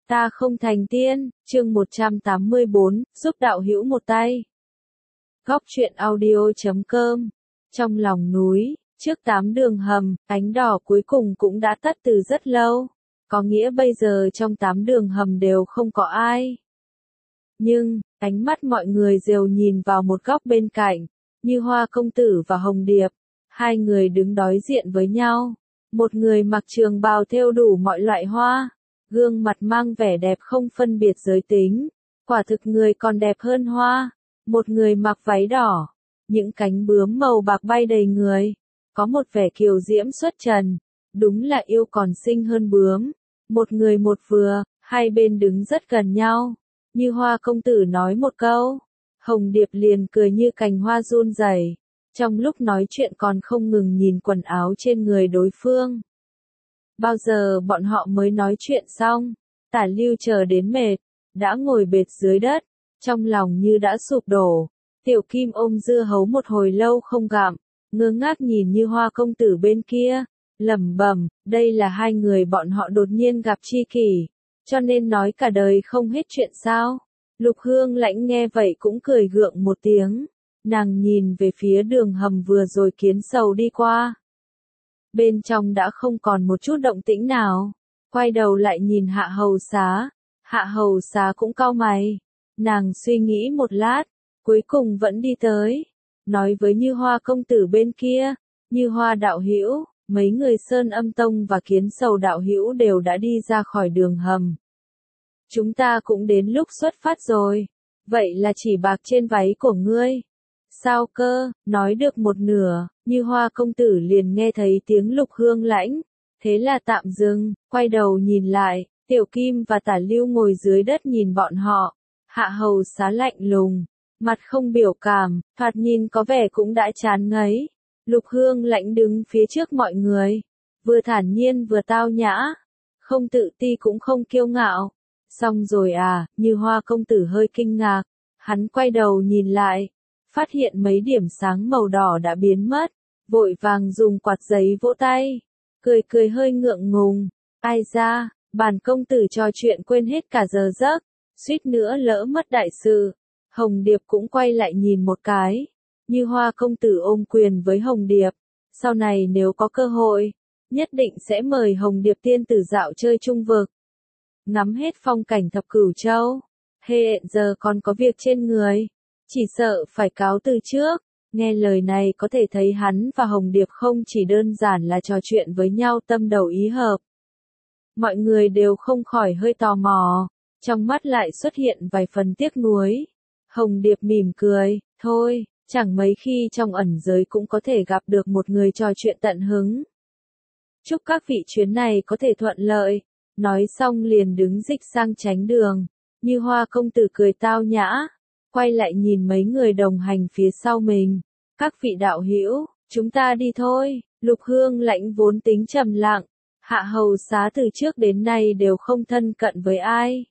Ta không thành tiên, chương 184, giúp đạo hữu một tay. Góc truyện audio.com. Trong lòng núi, trước 8 đường hầm, ánh đỏ cuối cùng cũng đã tắt từ rất lâu. Có nghĩa bây giờ trong 8 đường hầm đều không có ai. Nhưng, ánh mắt mọi người đều nhìn vào một góc bên cạnh, Như Hoa công tử và Hồng Điệp. Hai người đứng đối diện với nhau. Một người mặc trường bào thêu đủ mọi loại hoa. Gương mặt mang vẻ đẹp không phân biệt giới tính, quả thực người còn đẹp hơn hoa. Một người mặc váy đỏ, những cánh bướm màu bạc bay đầy người, có một vẻ kiều diễm xuất trần, đúng là yêu còn xinh hơn bướm. Một người một vừa, hai bên đứng rất gần nhau. Như Hoa công tử nói một câu, Hồng Điệp liền cười như cành hoa run rẩy. Trong lúc nói chuyện còn không ngừng nhìn quần áo trên người đối phương. Bao giờ bọn họ mới nói chuyện xong, Tả Lưu chờ đến mệt, đã ngồi bệt dưới đất, trong lòng như đã sụp đổ. Tiểu Kim ôm dưa hấu một hồi lâu không gặm, ngơ ngác nhìn Như Hoa công tử bên kia, lẩm bẩm, đây là hai người bọn họ đột nhiên gặp tri kỷ, cho nên nói cả đời không hết chuyện sao. Lục Hương Lãnh nghe vậy cũng cười gượng một tiếng, nàng nhìn về phía đường hầm vừa rồi Kiến Sầu đi qua. Bên trong đã không còn một chút động tĩnh nào, quay đầu lại nhìn Hạ Hầu Xá cũng cau mày, nàng suy nghĩ một lát, cuối cùng vẫn đi tới, nói với Như Hoa công tử bên kia, Như Hoa đạo hữu, mấy người Sơn Âm Tông và Kiến Sầu đạo hữu đều đã đi ra khỏi đường hầm. Chúng ta cũng đến lúc xuất phát rồi, vậy là chỉ bạc trên váy của ngươi. Sao cơ, nói được một nửa, Như Hoa công tử liền nghe thấy tiếng Lục Hương Lãnh, thế là tạm dừng, quay đầu nhìn lại, Tiểu Kim và Tả Lưu ngồi dưới đất nhìn bọn họ, Hạ Hầu Xá lạnh lùng, mặt không biểu cảm, thoạt nhìn có vẻ cũng đã chán ngấy. Lục Hương Lãnh đứng phía trước mọi người, vừa thản nhiên vừa tao nhã, không tự ti cũng không kiêu ngạo. Xong rồi à, Như Hoa công tử hơi kinh ngạc, hắn quay đầu nhìn lại, phát hiện mấy điểm sáng màu đỏ đã biến mất, vội vàng dùng quạt giấy vỗ tay, cười hơi ngượng ngùng, ai ra, bản công tử trò chuyện quên hết cả giờ giấc, suýt nữa lỡ mất đại sự. Hồng Điệp cũng quay lại nhìn một cái, Như Hoa công tử ôm quyền với Hồng Điệp, sau này nếu có cơ hội, nhất định sẽ mời Hồng Điệp tiên tử dạo chơi Trung vực, ngắm hết phong cảnh thập cửu châu. Hiện giờ còn có việc trên người, chỉ sợ phải cáo từ trước. Nghe lời này có thể thấy hắn và Hồng Điệp không chỉ đơn giản là trò chuyện với nhau tâm đầu ý hợp. Mọi người đều không khỏi hơi tò mò, trong mắt lại xuất hiện vài phần tiếc nuối. Hồng Điệp mỉm cười, thôi, chẳng mấy khi trong ẩn giới cũng có thể gặp được một người trò chuyện tận hứng. Chúc các vị chuyến này có thể thuận lợi. Nói xong liền đứng dịch sang tránh đường, Như Hoa công tử cười tao nhã, quay lại nhìn mấy người đồng hành phía sau mình. Các vị đạo hữu, chúng ta đi thôi. Lục Hương Lãnh vốn tính trầm lặng, Hạ Hầu Xá từ trước đến nay đều không thân cận với ai.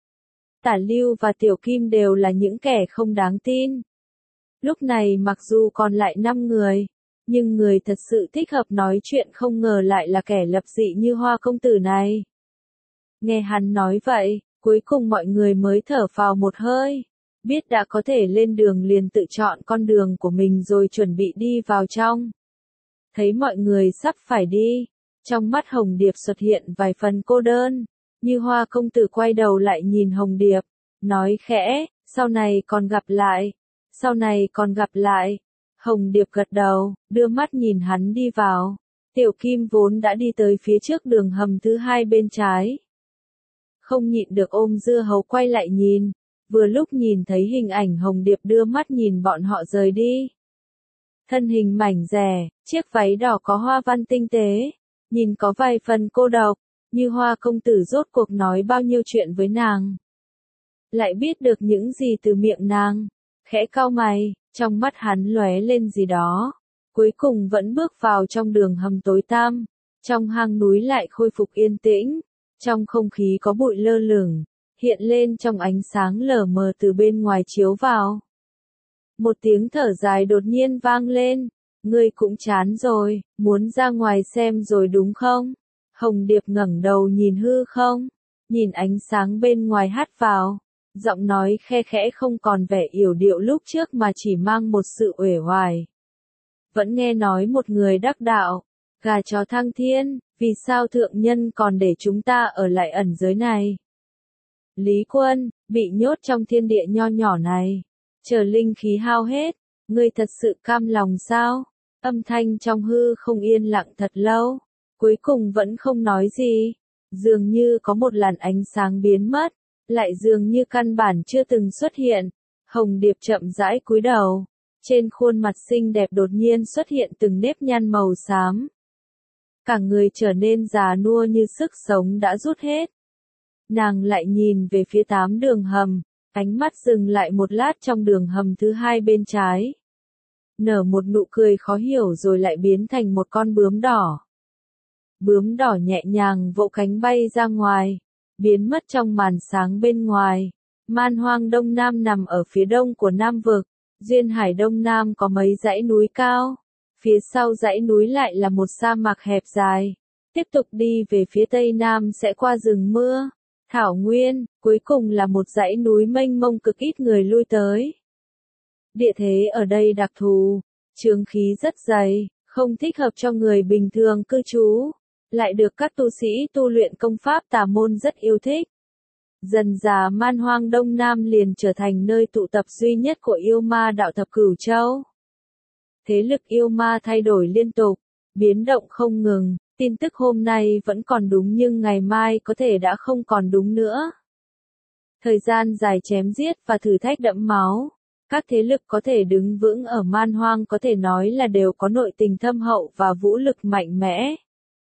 Tả Lưu và Tiểu Kim đều là những kẻ không đáng tin. Lúc này mặc dù còn lại 5 người, nhưng người thật sự thích hợp nói chuyện không ngờ lại là kẻ lập dị Như Hoa công tử này. Nghe hắn nói vậy, cuối cùng mọi người mới thở phào một hơi, biết đã có thể lên đường liền tự chọn con đường của mình rồi chuẩn bị đi vào trong. Thấy mọi người sắp phải đi, trong mắt Hồng Điệp xuất hiện vài phần cô đơn, Như Hoa công tử quay đầu lại nhìn Hồng Điệp, nói khẽ, sau này còn gặp lại, sau này còn gặp lại. Hồng Điệp gật đầu, đưa mắt nhìn hắn đi vào. Tiểu Kim vốn đã đi tới phía trước đường hầm thứ hai bên trái, không nhịn được ôm dưa hấu quay lại nhìn, vừa lúc nhìn thấy hình ảnh Hồng Điệp đưa mắt nhìn bọn họ rời đi. Thân hình mảnh dẻ, chiếc váy đỏ có hoa văn tinh tế, nhìn có vài phần cô độc, Như Hoa công tử rốt cuộc nói bao nhiêu chuyện với nàng. Lại biết được những gì từ miệng nàng, khẽ cau mày, trong mắt hắn lóe lên gì đó, cuối cùng vẫn bước vào trong đường hầm tối tăm, trong hang núi lại khôi phục yên tĩnh. Trong không khí có bụi lơ lửng, hiện lên trong ánh sáng lờ mờ từ bên ngoài chiếu vào. Một tiếng thở dài đột nhiên vang lên, ngươi cũng chán rồi, muốn ra ngoài xem rồi đúng không? Hồng Điệp ngẩng đầu nhìn hư không, nhìn ánh sáng bên ngoài hắt vào, giọng nói khe khẽ không còn vẻ yểu điệu lúc trước mà chỉ mang một sự uể oải. Vẫn nghe nói một người đắc đạo, gà chó thăng thiên, vì sao thượng nhân còn để chúng ta ở lại ẩn giới này? Lý Quân, bị nhốt trong thiên địa nho nhỏ này, chờ linh khí hao hết, ngươi thật sự cam lòng sao? Âm thanh trong hư không yên lặng thật lâu, cuối cùng vẫn không nói gì, dường như có một làn ánh sáng biến mất, lại dường như căn bản chưa từng xuất hiện. Hồng Điệp chậm rãi cúi đầu, trên khuôn mặt xinh đẹp đột nhiên xuất hiện từng nếp nhăn màu xám. Cả người trở nên già nua như sức sống đã rút hết. Nàng lại nhìn về phía 8 đường hầm, ánh mắt dừng lại một lát trong đường hầm thứ 2 bên trái. Nở một nụ cười khó hiểu rồi lại biến thành một con bướm đỏ. Bướm đỏ nhẹ nhàng vỗ cánh bay ra ngoài, biến mất trong màn sáng bên ngoài. Man hoang Đông Nam nằm ở phía đông của Nam vực, duyên hải Đông Nam có mấy dãy núi cao. Phía sau dãy núi lại là một sa mạc hẹp dài. Tiếp tục đi về phía tây nam sẽ qua rừng mưa, thảo nguyên, cuối cùng là một dãy núi mênh mông cực ít người lui tới. Địa thế ở đây đặc thù, chướng khí rất dày, không thích hợp cho người bình thường cư trú, lại được các tu sĩ tu luyện công pháp tà môn rất yêu thích. Dần dà man hoang Đông Nam liền trở thành nơi tụ tập duy nhất của yêu ma đạo thập cửu châu. Thế lực yêu ma thay đổi liên tục, biến động không ngừng, tin tức hôm nay vẫn còn đúng nhưng ngày mai có thể đã không còn đúng nữa. Thời gian dài chém giết và thử thách đẫm máu, các thế lực có thể đứng vững ở man hoang có thể nói là đều có nội tình thâm hậu và vũ lực mạnh mẽ.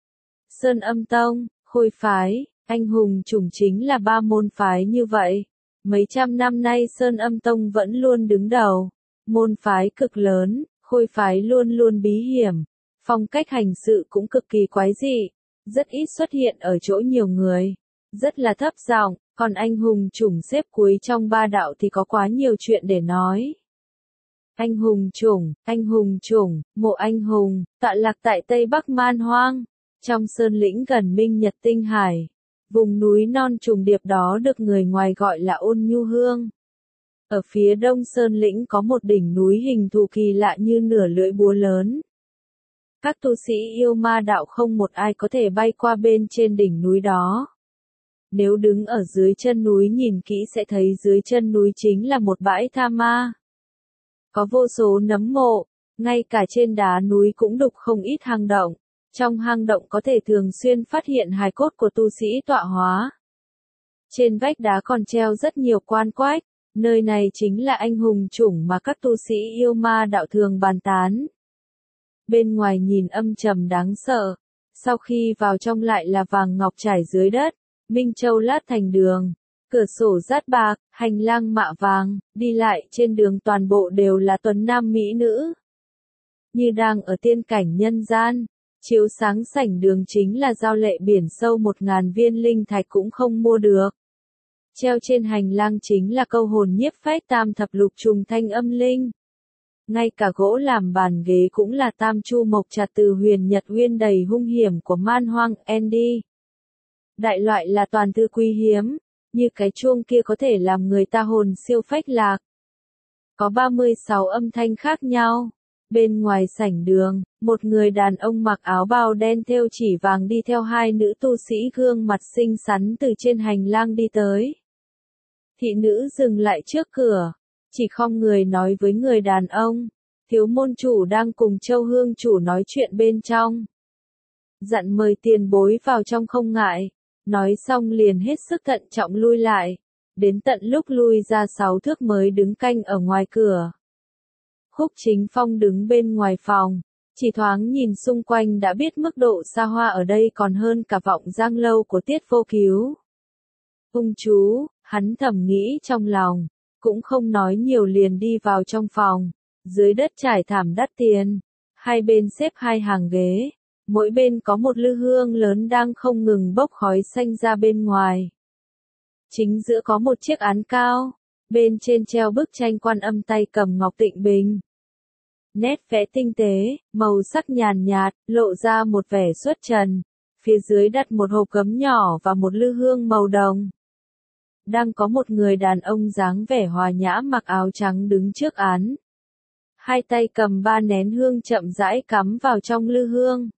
Sơn Âm Tông, Khôi Phái, Anh Hùng Chủng chính là 3 môn phái như vậy. Mấy trăm năm nay Sơn Âm Tông vẫn luôn đứng đầu. Môn phái cực lớn, Khôi Phái luôn luôn bí hiểm. Phong cách hành sự cũng cực kỳ quái dị, rất ít xuất hiện ở chỗ nhiều người, rất là thấp giọng, còn Anh Hùng Chủng xếp cuối trong 3 đạo thì có quá nhiều chuyện để nói. Anh Hùng Chủng, mộ anh hùng, tọa lạc tại Tây Bắc Man Hoang, trong sơn lĩnh gần Minh Nhật Tinh Hải. Vùng núi non trùng điệp đó được người ngoài gọi là Ôn Nhu Hương. Ở phía đông sơn lĩnh có một đỉnh núi hình thù kỳ lạ như nửa lưỡi búa lớn. Các tu sĩ yêu ma đạo không một ai có thể bay qua bên trên đỉnh núi đó. Nếu đứng ở dưới chân núi nhìn kỹ sẽ thấy dưới chân núi chính là một bãi tha ma. Có vô số nấm mộ, ngay cả trên đá núi cũng đục không ít hang động. Trong hang động có thể thường xuyên phát hiện hài cốt của tu sĩ tọa hóa. Trên vách đá còn treo rất nhiều quan quách, nơi này chính là Anh Hùng Chủng mà các tu sĩ yêu ma đạo thường bàn tán. Bên ngoài nhìn âm trầm đáng sợ, sau khi vào trong lại là vàng ngọc trải dưới đất, minh châu lát thành đường, cửa sổ rát bạc, hành lang mạ vàng, đi lại trên đường toàn bộ đều là tuấn nam mỹ nữ. Như đang ở tiên cảnh nhân gian, chiếu sáng sảnh đường chính là giao lệ biển sâu 1000 viên linh thạch cũng không mua được. Treo trên hành lang chính là câu hồn nhiếp phách tam thập lục trùng thanh âm linh. Ngay cả gỗ làm bàn ghế cũng là tam chu mộc trạc từ huyền nhật uyên đầy hung hiểm của man hoang Andy. Đại loại là toàn thư quý hiếm, như cái chuông kia có thể làm người ta hồn siêu phách lạc. Có 36 âm thanh khác nhau. Bên ngoài sảnh đường, một người đàn ông mặc áo bào đen thêu chỉ vàng đi theo 2 nữ tu sĩ gương mặt xinh xắn từ trên hành lang đi tới. Thị nữ dừng lại trước cửa, chỉ khom người nói với người đàn ông, thiếu môn chủ đang cùng Châu Hương chủ nói chuyện bên trong. Dặn mời tiền bối vào trong không ngại, nói xong liền hết sức thận trọng lui lại, đến tận lúc lui ra 6 thước mới đứng canh ở ngoài cửa. Khúc Chính Phong đứng bên ngoài phòng, chỉ thoáng nhìn xung quanh đã biết mức độ xa hoa ở đây còn hơn cả Vọng Giang lâu của Tiết Vô Cứu. Ung chú, hắn thầm nghĩ trong lòng, cũng không nói nhiều liền đi vào trong phòng, dưới đất trải thảm đắt tiền, 2 bên xếp 2 hàng ghế, mỗi bên có một lư hương lớn đang không ngừng bốc khói xanh ra bên ngoài. Chính giữa có một chiếc án cao, bên trên treo bức tranh Quan Âm tay cầm ngọc tịnh bình. Nét vẽ tinh tế, màu sắc nhàn nhạt, lộ ra một vẻ xuất trần, phía dưới đặt một hộp gấm nhỏ và một lư hương màu đồng. Đang có một người đàn ông dáng vẻ hòa nhã mặc áo trắng đứng trước án. Hai tay cầm 3 nén hương chậm rãi cắm vào trong lư hương.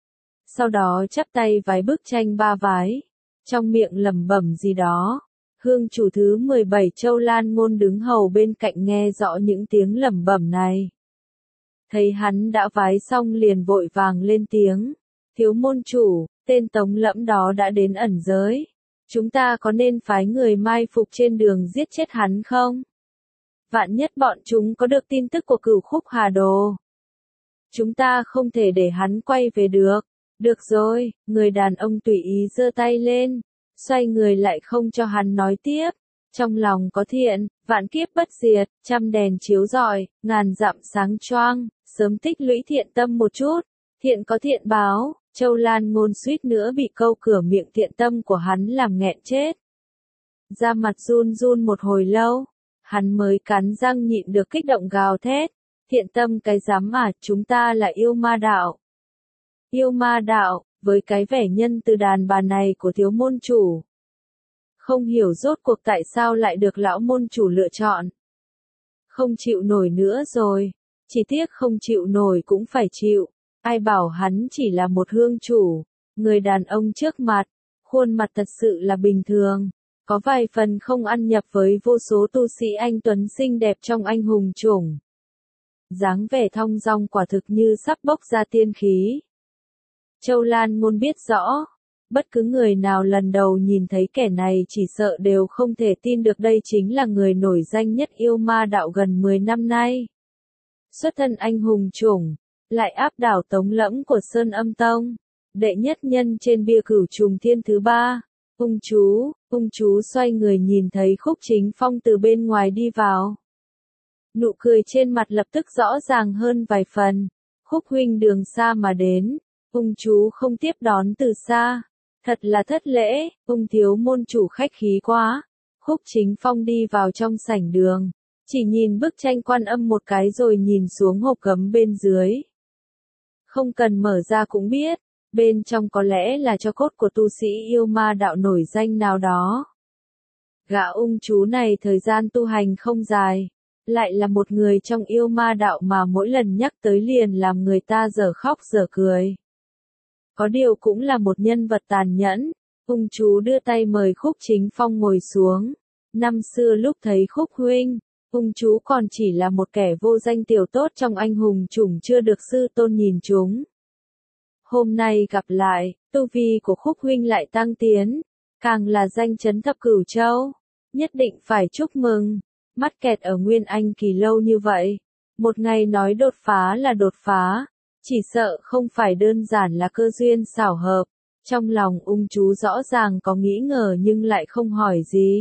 Sau đó chắp tay vái bức tranh 3 vái, trong miệng lẩm bẩm gì đó. Hương chủ thứ 17 Châu Lan Ngôn đứng hầu bên cạnh nghe rõ những tiếng lẩm bẩm này. Thấy hắn đã vái xong liền vội vàng lên tiếng. Thiếu môn chủ, tên Tống Lẫm đó đã đến ẩn giới. Chúng ta có nên phái người mai phục trên đường giết chết hắn không? Vạn nhất bọn chúng có được tin tức của Cửu Khúc Hà Đồ. Chúng ta không thể để hắn quay về được. Được rồi, người đàn ông tùy ý giơ tay lên, xoay người lại không cho hắn nói tiếp. Trong lòng có thiện, vạn kiếp bất diệt, trăm đèn chiếu rọi, ngàn dặm sáng choang, sớm tích lũy thiện tâm một chút. Thiện có thiện báo, Châu Lan Ngôn suýt nữa bị câu cửa miệng thiện tâm của hắn làm nghẹn chết. Da mặt run run một hồi lâu, hắn mới cắn răng nhịn được kích động gào thét. Thiện tâm cái dám mà, chúng ta là yêu ma đạo. Yêu ma đạo, với cái vẻ nhân từ đàn bà này của thiếu môn chủ. Không hiểu rốt cuộc tại sao lại được lão môn chủ lựa chọn. Không chịu nổi nữa rồi, chỉ tiếc không chịu nổi cũng phải chịu. Ai bảo hắn chỉ là một hương chủ, người đàn ông trước mặt, khuôn mặt thật sự là bình thường, có vài phần không ăn nhập với vô số tu sĩ anh tuấn xinh đẹp trong anh hùng chủng. Dáng vẻ thong dong quả thực như sắp bốc ra tiên khí. Châu Lan Ngôn biết rõ, bất cứ người nào lần đầu nhìn thấy kẻ này chỉ sợ đều không thể tin được đây chính là người nổi danh nhất yêu ma đạo gần 10 năm nay. Xuất thân anh hùng chủng, lại áp đảo Tống Lẫm của Sơn Âm Tông, đệ nhất nhân trên bia Cửu Trùng Thiên thứ 3. Ung chú xoay người nhìn thấy Khúc Chính Phong từ bên ngoài đi vào. Nụ cười trên mặt lập tức rõ ràng hơn vài phần. Khúc huynh đường xa mà đến, ung chú không tiếp đón từ xa. Thật là thất lễ, ung thiếu môn chủ khách khí quá. Khúc Chính Phong đi vào trong sảnh đường, chỉ nhìn bức tranh Quan Âm một cái rồi nhìn xuống hộp gấm bên dưới. Không cần mở ra cũng biết, bên trong có lẽ là tro cốt của tu sĩ yêu ma đạo nổi danh nào đó. Gã ung chú này thời gian tu hành không dài, lại là một người trong yêu ma đạo mà mỗi lần nhắc tới liền làm người ta dở khóc dở cười. Có điều cũng là một nhân vật tàn nhẫn, ung chú đưa tay mời Khúc Chính Phong ngồi xuống. Năm xưa lúc thấy Khúc huynh, ung chú còn chỉ là một kẻ vô danh tiểu tốt trong anh hùng chủng chưa được sư tôn nhìn chúng. Hôm nay gặp lại, tu vi của Khúc huynh lại tăng tiến, càng là danh chấn thập cửu châu, nhất định phải chúc mừng. Mắt kẹt ở Nguyên Anh kỳ lâu như vậy, một ngày nói đột phá là đột phá, chỉ sợ không phải đơn giản là cơ duyên xảo hợp. Trong lòng ung chú rõ ràng có nghĩ ngờ nhưng lại không hỏi gì.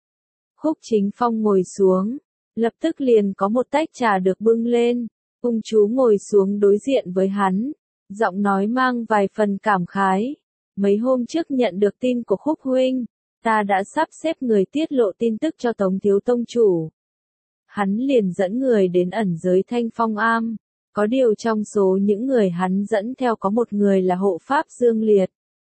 Khúc Chính Phong ngồi xuống, lập tức liền có một tách trà được bưng lên. Ung chú ngồi xuống đối diện với hắn, giọng nói mang vài phần cảm khái. Mấy hôm trước nhận được tin của Khúc huynh, ta đã sắp xếp người tiết lộ tin tức cho Tống thiếu tông chủ. Hắn liền dẫn người đến ẩn giới Thanh Phong Am. Có điều trong số những người hắn dẫn theo có một người là hộ pháp Dương Liệt.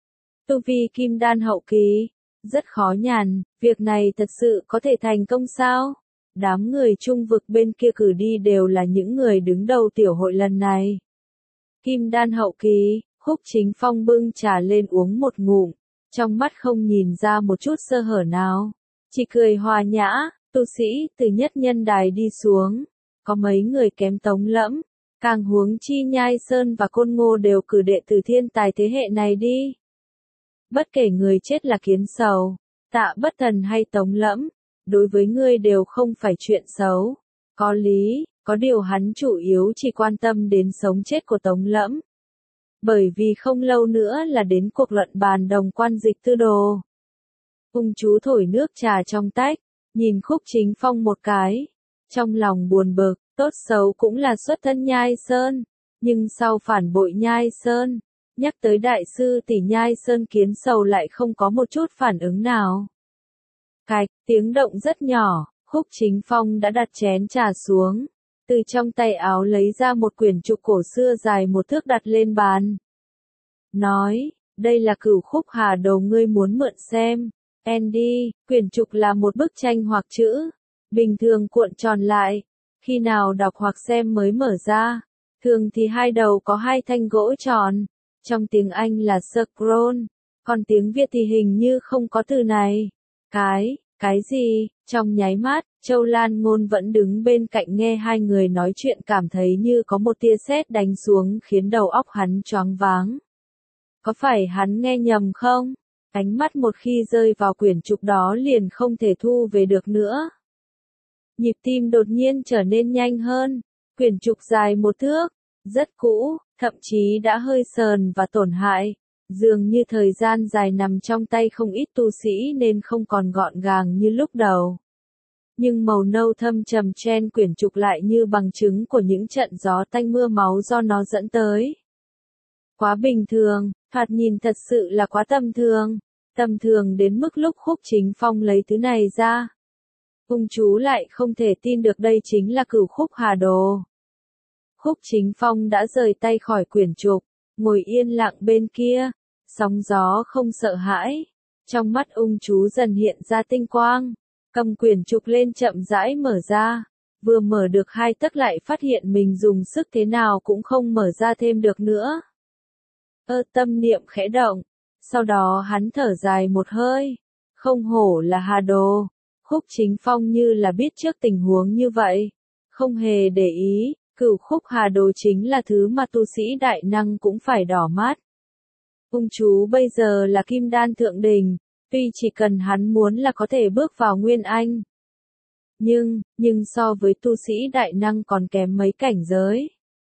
Tu vi kim đan hậu kỳ, rất khó nhằn, việc này thật sự có thể thành công sao? Đám người trung vực bên kia cử đi đều là những người đứng đầu tiểu hội lần này. Kim đan hậu kỳ, Khúc Chính Phong bưng trà lên uống một ngụm, trong mắt không nhìn ra một chút sơ hở nào, chỉ cười hòa nhã. Tu sĩ từ nhất nhân đài đi xuống, có mấy người kém Tống Lẫm, càng huống chi Nhai Sơn và Côn Ngô đều cử đệ tử thiên tài thế hệ này đi. Bất kể người chết là Kiến Sầu, Tạ Bất Thần hay Tống Lẫm, đối với ngươi đều không phải chuyện xấu. Có lý, có điều hắn chủ yếu chỉ quan tâm đến sống chết của Tống Lẫm. Bởi vì không lâu nữa là đến cuộc luận bàn đồng quan dịch tư đồ. Ung chú thổi nước trà trong tách, nhìn Khúc Chính Phong một cái, trong lòng buồn bực, tốt xấu cũng là xuất thân Nhai Sơn, nhưng sau phản bội Nhai Sơn, nhắc tới đại sư tỷ Nhai Sơn Kiến Sầu lại không có một chút phản ứng nào. Cạch, tiếng động rất nhỏ, Khúc Chính Phong đã đặt chén trà xuống, từ trong tay áo lấy ra một quyển trục cổ xưa dài 1 thước đặt lên bàn. Nói, Đây là cửu khúc hà đồ ngươi muốn mượn xem. Andy, quyển trục là một bức tranh hoặc chữ. Bình thường cuộn tròn lại. Khi nào đọc hoặc xem mới mở ra. Thường thì hai đầu có hai thanh gỗ tròn. Trong tiếng Anh là scroll. Còn tiếng Việt thì hình như không có từ này. Cái gì? Trong nháy mắt, Châu Lan Ngôn vẫn đứng bên cạnh nghe hai người nói chuyện cảm thấy như có một tia sét đánh xuống khiến đầu óc hắn choáng váng. Có phải hắn nghe nhầm không? Ánh mắt một khi rơi vào quyển trục đó liền không thể thu về được nữa. Nhịp tim đột nhiên trở nên nhanh hơn. Quyển trục dài 1 thước, rất cũ, thậm chí đã hơi sờn và tổn hại. Dường như thời gian dài nằm trong tay không ít tu sĩ nên không còn gọn gàng như lúc đầu. Nhưng màu nâu thâm trầm trên quyển trục lại như bằng chứng của những trận gió tanh mưa máu do nó dẫn tới. Quá bình thường, thoạt nhìn thật sự là quá tầm thường. Tầm thường đến mức lúc Khúc Chính Phong lấy thứ này ra. Ung chú lại không thể tin được đây chính là cửu khúc hà đồ. Khúc Chính Phong đã rời tay khỏi quyển trục, ngồi yên lặng bên kia, sóng gió không sợ hãi. Trong mắt ung chú dần hiện ra tinh quang, cầm quyển trục lên chậm rãi mở ra. Vừa mở được 2 tấc lại phát hiện mình dùng sức thế nào cũng không mở ra thêm được nữa. Tâm niệm khẽ động, sau đó hắn thở dài một hơi. Không hổ là hà đồ. Khúc Chính Phong như là biết trước tình huống như vậy, không hề để ý. Cửu khúc hà đồ chính là thứ mà tu sĩ đại năng cũng phải đỏ mắt. Ung chú bây giờ là kim đan thượng đỉnh, tuy chỉ cần hắn muốn là có thể bước vào nguyên anh. Nhưng so với tu sĩ đại năng còn kém mấy cảnh giới.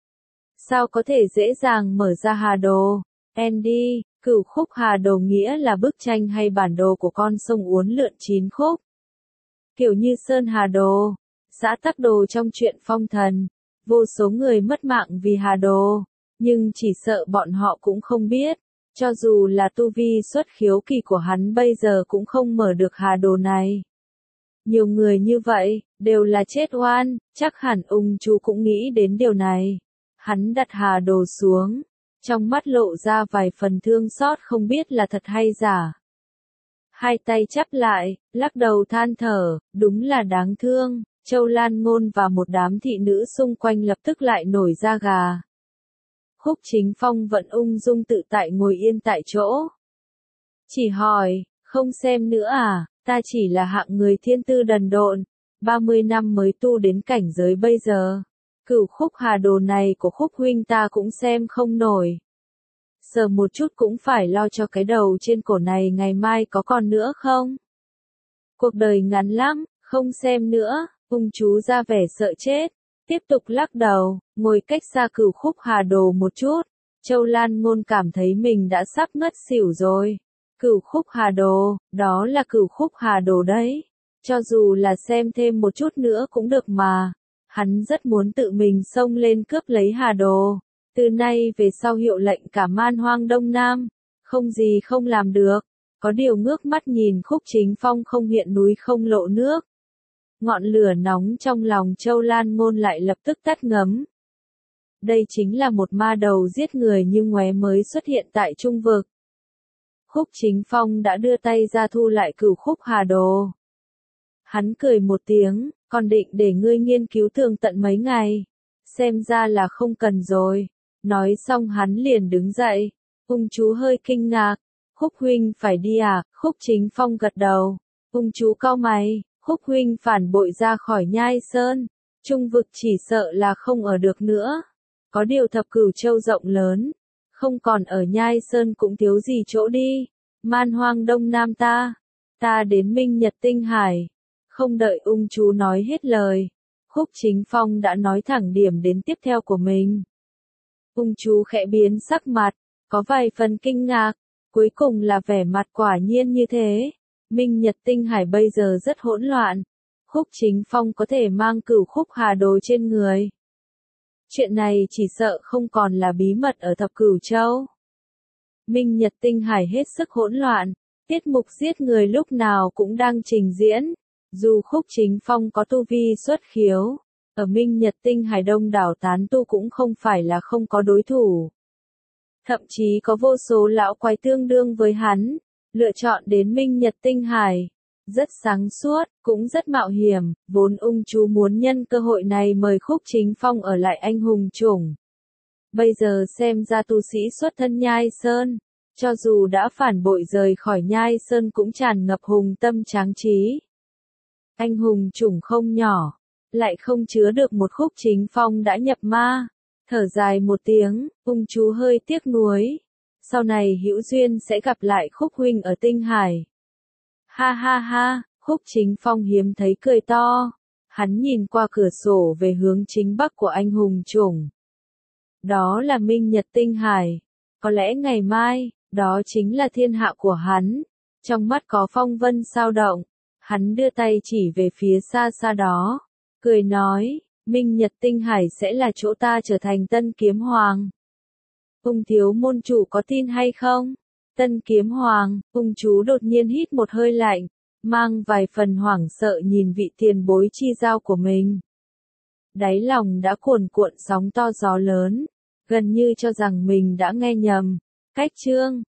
Sao có thể dễ dàng mở ra hà đồ? Andy, cửu khúc hà đồ nghĩa là bức tranh hay bản đồ của con sông uốn lượn 9 khúc. Kiểu như Sơn Hà Đồ, xã tắc đồ trong truyện Phong Thần. Vô số người mất mạng vì hà đồ, nhưng chỉ sợ bọn họ cũng không biết, cho dù là tu vi xuất khiếu kỳ của hắn bây giờ cũng không mở được hà đồ này. Nhiều người như vậy, đều là chết oan, chắc hẳn ung chú cũng nghĩ đến điều này. Hắn đặt hà đồ xuống, trong mắt lộ ra vài phần thương xót không biết là thật hay giả. Hai tay chắp lại, lắc đầu than thở, đúng là đáng thương. Châu Lan Ngôn và một đám thị nữ xung quanh lập tức lại nổi da gà. Khúc Chính Phong vẫn ung dung tự tại ngồi yên tại chỗ. Chỉ hỏi, không xem nữa à, ta chỉ là hạng người thiên tư đần độn, 30 năm mới tu đến cảnh giới bây giờ. Cửu khúc hà đồ này của Khúc huynh ta cũng xem không nổi. Sờ một chút cũng phải lo cho cái đầu trên cổ này ngày mai có còn nữa không? Cuộc đời ngắn lắm, không xem nữa. Ung chú ra vẻ sợ chết, tiếp tục lắc đầu, ngồi cách xa cửu khúc hà đồ một chút. Châu Lan Ngôn cảm thấy mình đã sắp ngất xỉu rồi. Cửu khúc hà đồ, đó là cửu khúc hà đồ đấy. Cho dù là xem thêm một chút nữa cũng được mà. Hắn rất muốn tự mình xông lên cướp lấy hà đồ. Từ nay về sau hiệu lệnh cả man hoang Đông Nam. Không gì không làm được. Có điều ngước mắt nhìn Khúc Chính Phong không hiện núi không lộ nước. Ngọn lửa nóng trong lòng Châu Lan Ngôn lại lập tức tắt ngấm. Đây chính là một ma đầu giết người như ngoé mới xuất hiện tại trung vực. Khúc Chính Phong đã đưa tay ra thu lại cửu khúc hà đồ. Hắn cười một tiếng, còn định để ngươi nghiên cứu tường tận mấy ngày. Xem ra là không cần rồi. Nói xong hắn liền đứng dậy. Ung chú hơi kinh ngạc. Khúc huynh phải đi à? Khúc Chính Phong gật đầu. Ung chú cau mày. Khúc huynh phản bội ra khỏi Nhai Sơn, trung vực chỉ sợ là không ở được nữa. Có điều thập cửu châu rộng lớn, không còn ở Nhai Sơn cũng thiếu gì chỗ đi. Man hoang Đông Nam ta đến Minh Nhật Tinh Hải. Không đợi ung chú nói hết lời, Khúc Chính Phong đã nói thẳng điểm đến tiếp theo của mình. Ung chú khẽ biến sắc mặt, có vài phần kinh ngạc, cuối cùng là vẻ mặt quả nhiên như thế. Minh Nhật Tinh Hải bây giờ rất hỗn loạn. Khúc Chính Phong có thể mang cửu khúc hà đồ trên người. Chuyện này chỉ sợ không còn là bí mật ở thập cửu châu. Minh Nhật Tinh Hải hết sức hỗn loạn. Tiết mục giết người lúc nào cũng đang trình diễn. Dù Khúc Chính Phong có tu vi xuất khiếu, ở Minh Nhật Tinh Hải đông đảo tán tu cũng không phải là không có đối thủ. Thậm chí có vô số lão quái tương đương với hắn, lựa chọn đến Minh Nhật Tinh Hải. Rất sáng suốt, cũng rất mạo hiểm, vốn ung chú muốn nhân cơ hội này mời Khúc Chính Phong ở lại anh hùng chủng. Bây giờ xem ra tu sĩ xuất thân Nhai Sơn, cho dù đã phản bội rời khỏi Nhai Sơn cũng tràn ngập hùng tâm tráng trí. Anh hùng chủng không nhỏ, lại không chứa được một Khúc Chính Phong đã nhập ma. Thở dài một tiếng, ung chú hơi tiếc nuối. Sau này hữu duyên sẽ gặp lại Khúc huynh ở Tinh Hải. Ha ha ha, Khúc Chính Phong hiếm thấy cười to. Hắn nhìn qua cửa sổ về hướng chính bắc của anh hùng chủng. Đó là Minh Nhật Tinh Hải. Có lẽ ngày mai, đó chính là thiên hạ của hắn. Trong mắt có phong vân sao động. Hắn đưa tay chỉ về phía xa xa đó. Cười nói, Minh Nhật Tinh Hải sẽ là chỗ ta trở thành Tân Kiếm Hoàng. Ung thiếu môn chủ có tin hay không? Tân Kiếm Hoàng, ung chú đột nhiên hít một hơi lạnh, mang vài phần hoảng sợ nhìn vị tiền bối chi giao của mình. Đáy lòng đã cuồn cuộn sóng to gió lớn, gần như cho rằng mình đã nghe nhầm. Cách chương